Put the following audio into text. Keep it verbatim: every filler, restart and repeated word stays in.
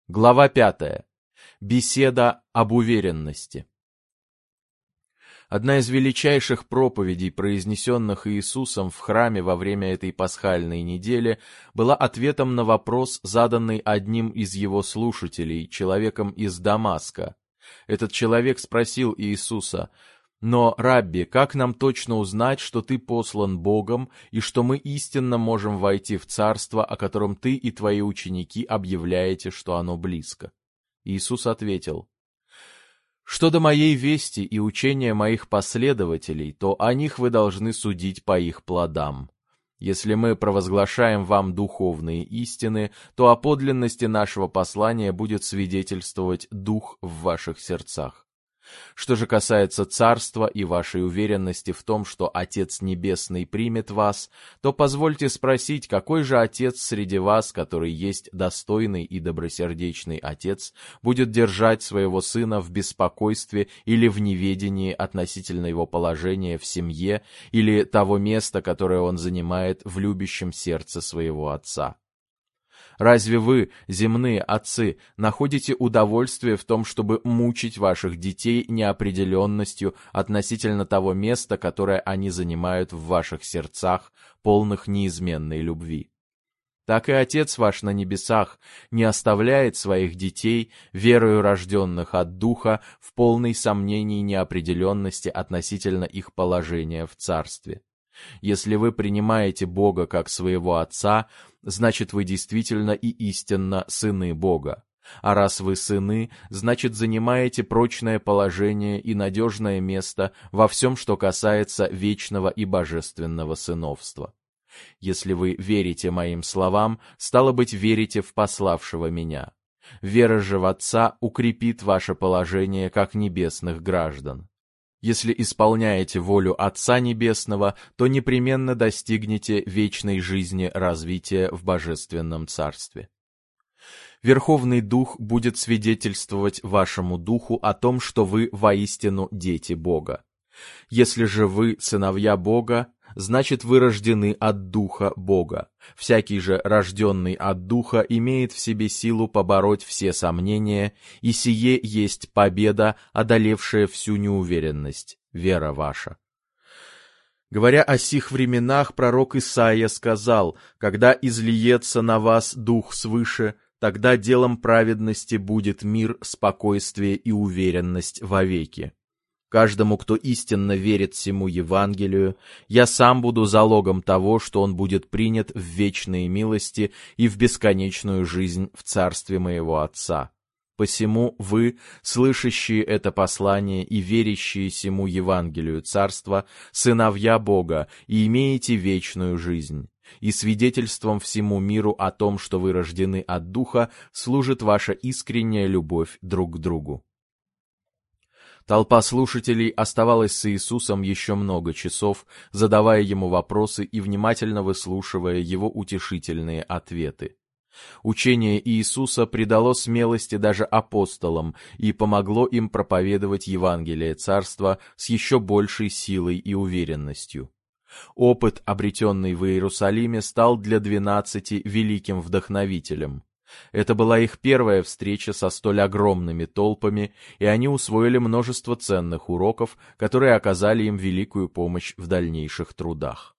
Глава пятая. Беседа об уверенности. Одна из величайших проповедей, произнесенных Иисусом в храме во время этой пасхальной недели, была ответом на вопрос, заданный одним из его слушателей, человеком из Дамаска. Этот человек спросил Иисуса: «Но, Рабби, как нам точно узнать, что ты послан Богом, и что мы истинно можем войти в царство, о котором ты и твои ученики объявляете, что оно близко?» Иисус ответил: «Что до моей вести и учения моих последователей, то о них вы должны судить по их плодам. Если мы провозглашаем вам духовные истины, то о подлинности нашего послания будет свидетельствовать Дух в ваших сердцах. Что же касается царства и вашей уверенности в том, что Отец Небесный примет вас, то позвольте спросить, какой же отец среди вас, который есть достойный и добросердечный отец, будет держать своего сына в беспокойстве или в неведении относительно его положения в семье или того места, которое он занимает в любящем сердце своего отца? Разве вы, земные отцы, находите удовольствие в том, чтобы мучить ваших детей неопределенностью относительно того места, которое они занимают в ваших сердцах, полных неизменной любви? Так и Отец ваш на небесах не оставляет своих детей, верою рожденных от Духа, в полной сомнении неопределенности относительно их положения в Царстве. Если вы принимаете Бога как своего Отца, значит, вы действительно и истинно сыны Бога. А раз вы сыны, значит, занимаете прочное положение и надежное место во всем, что касается вечного и божественного сыновства. Если вы верите моим словам, стало быть, верите в пославшего меня. Вера же в Отца укрепит ваше положение как небесных граждан. Если исполняете волю Отца Небесного, то непременно достигнете вечной жизни развития в Божественном Царстве. Верховный Дух будет свидетельствовать вашему духу о том, что вы воистину дети Бога. Если же вы сыновья Бога, значит, вы рождены от Духа Бога. Всякий же, рожденный от Духа, имеет в себе силу побороть все сомнения, и сие есть победа, одолевшая всю неуверенность, вера ваша». Говоря о сих временах, пророк Исаия сказал: «Когда излиется на вас Дух свыше, тогда делом праведности будет мир, спокойствие и уверенность вовеки. Каждому, кто истинно верит всему Евангелию, я сам буду залогом того, что он будет принят в вечные милости и в бесконечную жизнь в царстве моего Отца. Посему вы, слышащие это послание и верящие сему Евангелию Царства, сыновья Бога, и имеете вечную жизнь. И свидетельством всему миру о том, что вы рождены от Духа, служит ваша искренняя любовь друг к другу». Толпа слушателей оставалась с Иисусом еще много часов, задавая ему вопросы и внимательно выслушивая его утешительные ответы. Учение Иисуса придало смелости даже апостолам и помогло им проповедовать Евангелие Царства с еще большей силой и уверенностью. Опыт, обретенный в Иерусалиме, стал для двенадцати великим вдохновителем. Это была их первая встреча со столь огромными толпами, и они усвоили множество ценных уроков, которые оказали им великую помощь в дальнейших трудах.